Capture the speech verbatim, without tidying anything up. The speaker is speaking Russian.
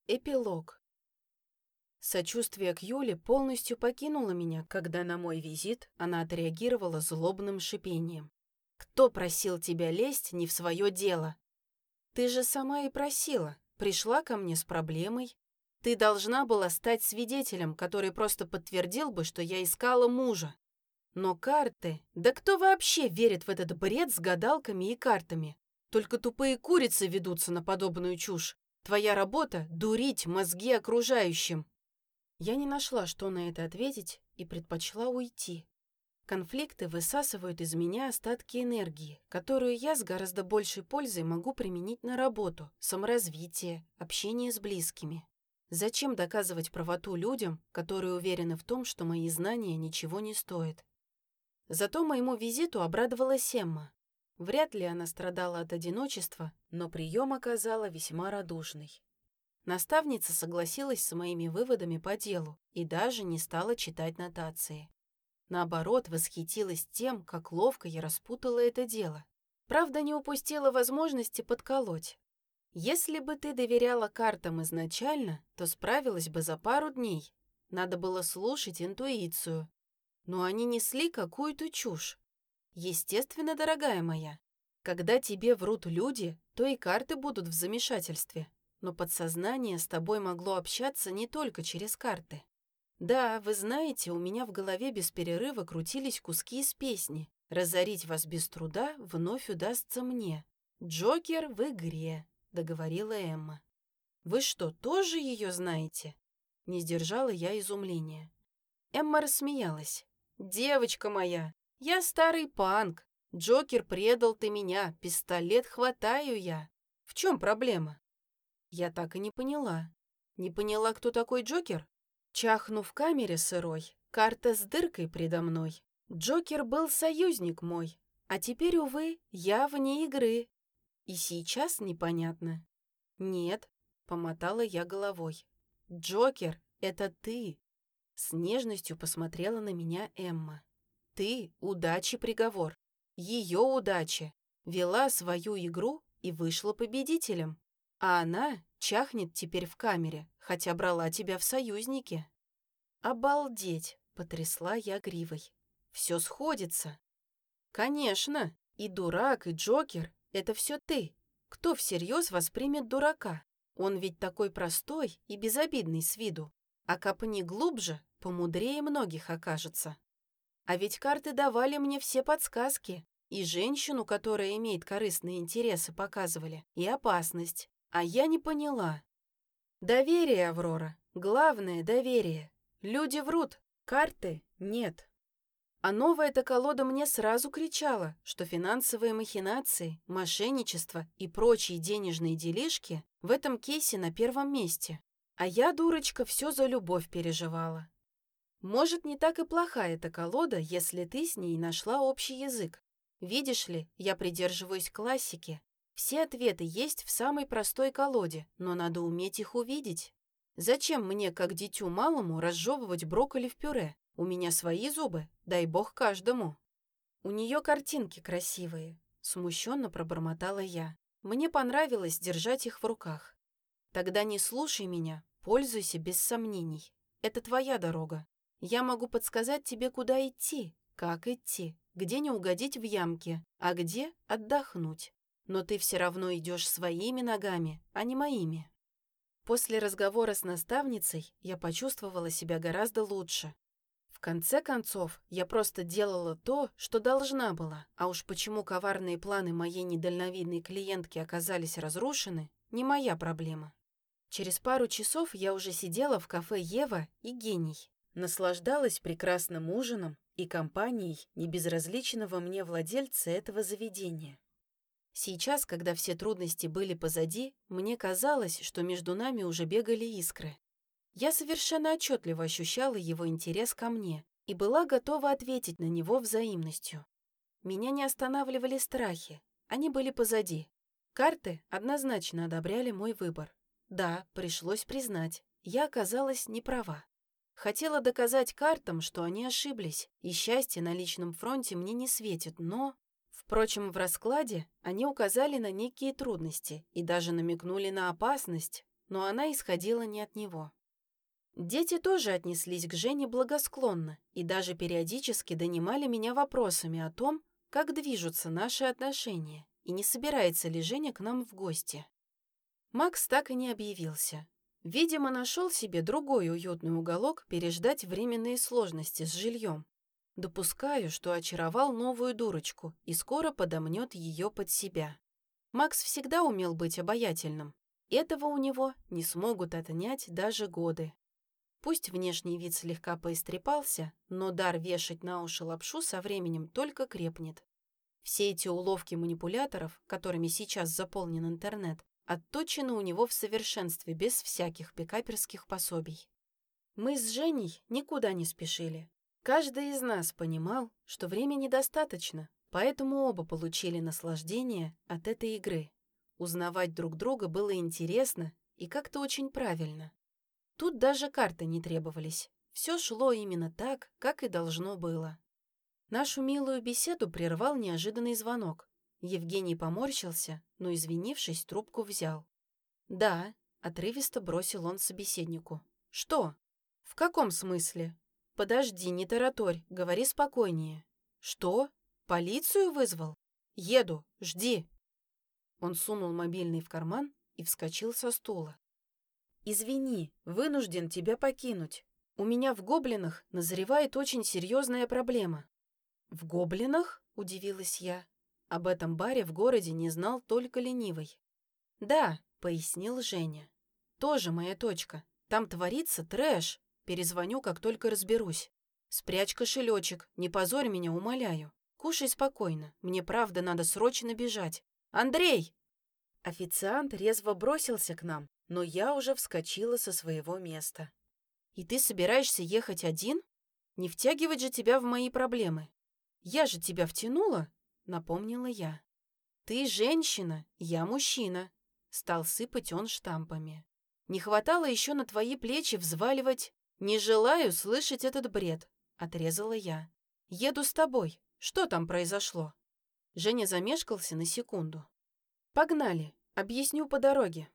Эпилог. Сочувствие к Юле полностью покинуло меня, когда на мой визит она отреагировала злобным шипением. «Кто просил тебя лезть не в свое дело? Ты же сама и просила, пришла ко мне с проблемой. Ты должна была стать свидетелем, который просто подтвердил бы, что я искала мужа. Но карты... Да кто вообще верит в этот бред с гадалками и картами? Только тупые курицы ведутся на подобную чушь. Твоя работа — дурить мозги окружающим». Я не нашла, что на это ответить, и предпочла уйти. Конфликты высасывают из меня остатки энергии, которую я с гораздо большей пользой могу применить на работу, саморазвитие, общение с близкими. Зачем доказывать правоту людям, которые уверены в том, что мои знания ничего не стоят? Зато моему визиту обрадовалась Эмма. Вряд ли она страдала от одиночества, но прием оказала весьма радушный. Наставница согласилась с моими выводами по делу и даже не стала читать нотации. Наоборот, восхитилась тем, как ловко я распутала это дело. Правда, не упустила возможности подколоть. Если бы ты доверяла картам изначально, то справилась бы за пару дней. Надо было слушать интуицию. Но они несли какую-то чушь. Естественно, дорогая моя, когда тебе врут люди, то и карты будут в замешательстве. Но подсознание с тобой могло общаться не только через карты. Да, вы знаете, у меня в голове без перерыва крутились куски из песни. «Разорить вас без труда вновь удастся мне. Джокер в игре», — договорила Эмма. «Вы что, тоже ее знаете?» Не сдержала я изумления. Эмма рассмеялась. «Девочка моя, я старый панк. Джокер предал ты меня, пистолет хватаю я. В чем проблема?» Я так и не поняла. Не поняла, кто такой Джокер? Чахну в камере сырой, карта с дыркой предо мной. Джокер был союзник мой, а теперь, увы, я вне игры. И сейчас непонятно. Нет, помотала я головой. Джокер, это ты. С нежностью посмотрела на меня Эмма. Ты — удачи приговор. Ее удача. Вела свою игру и вышла победителем. А она чахнет теперь в камере, хотя брала тебя в союзники. Обалдеть, потрясла я гривой. Все сходится. Конечно, и дурак, и Джокер — это все ты. Кто всерьез воспримет дурака? Он ведь такой простой и безобидный с виду. А копни глубже, помудрее многих окажется. А ведь карты давали мне все подсказки. И женщину, которая имеет корыстные интересы, показывали, и опасность. А я не поняла. Доверие, Аврора. Главное — доверие. Люди врут, карты нет. А новая-то колода мне сразу кричала, что финансовые махинации, мошенничество и прочие денежные делишки в этом кейсе на первом месте. А я, дурочка, все за любовь переживала. Может, не так и плоха эта колода, если ты с ней нашла общий язык. Видишь ли, я придерживаюсь классики. Все ответы есть в самой простой колоде, но надо уметь их увидеть. Зачем мне, как дитю малому, разжевывать брокколи в пюре? У меня свои зубы, дай бог каждому. У нее картинки красивые, смущенно пробормотала я. Мне понравилось держать их в руках. Тогда не слушай меня, пользуйся без сомнений. Это твоя дорога. Я могу подсказать тебе, куда идти, как идти, где не угодить в ямки, а где отдохнуть. Но ты все равно идешь своими ногами, а не моими. После разговора с наставницей я почувствовала себя гораздо лучше. В конце концов, я просто делала то, что должна была, а уж почему коварные планы моей недальновидной клиентки оказались разрушены, не моя проблема. Через пару часов я уже сидела в кафе «Ева» и «Гений», наслаждалась прекрасным ужином и компанией небезразличного мне владельца этого заведения. Сейчас, когда все трудности были позади, мне казалось, что между нами уже бегали искры. Я совершенно отчетливо ощущала его интерес ко мне и была готова ответить на него взаимностью. Меня не останавливали страхи, они были позади. Карты однозначно одобряли мой выбор. Да, пришлось признать, я оказалась не права. Хотела доказать картам, что они ошиблись, и счастье на личном фронте мне не светит, но... Впрочем, в раскладе они указали на некие трудности и даже намекнули на опасность. но она исходила не от него. Дети тоже отнеслись к Жене благосклонно и даже периодически донимали меня вопросами о том, как движутся наши отношения и не собирается ли Женя к нам в гости. Макс так и не объявился. Видимо, нашел себе другой уютный уголок переждать временные сложности с жильем. Допускаю, что очаровал новую дурочку и скоро подомнет ее под себя. Макс всегда умел быть обаятельным. Этого у него не смогут отнять даже годы. Пусть внешний вид слегка поистрепался, но дар вешать на уши лапшу со временем только крепнет. Все эти уловки манипуляторов, которыми сейчас заполнен интернет, отточены у него в совершенстве без всяких пикаперских пособий. Мы с Женей никуда не спешили. Каждый из нас понимал, что времени достаточно, поэтому оба получили наслаждение от этой игры. Узнавать друг друга было интересно и как-то очень правильно. Тут даже карты не требовались. Все шло именно так, как и должно было. Нашу милую беседу прервал неожиданный звонок. Евгений поморщился, но, извинившись, трубку взял. «Да», — отрывисто бросил он собеседнику. «Что? В каком смысле? Подожди, не тараторь, говори спокойнее». «Что? Полицию вызвал? Еду, жди». Он сунул мобильный в карман и вскочил со стула. «Извини, вынужден тебя покинуть. У меня в Гоблинах назревает очень серьезная проблема». «В Гоблинах?» — удивилась я. Об этом баре в городе не знал только ленивый. «Да», — пояснил Женя. «Тоже моя точка. Там творится трэш. Перезвоню, как только разберусь. Спрячь кошелечек, не позорь меня, умоляю. Кушай спокойно, мне правда надо срочно бежать. Андрей!» Официант резво бросился к нам, но я уже вскочила со своего места. «И ты собираешься ехать один? Не втягивать же тебя в мои проблемы. Я же тебя втянула?» — напомнила я. «Ты женщина, я мужчина», — стал сыпать он штампами. «Не хватало еще на твои плечи взваливать. Не желаю слышать этот бред», — отрезала я. «Еду с тобой. Что там произошло?» Женя замешкался на секунду. «Погнали, объясню по дороге».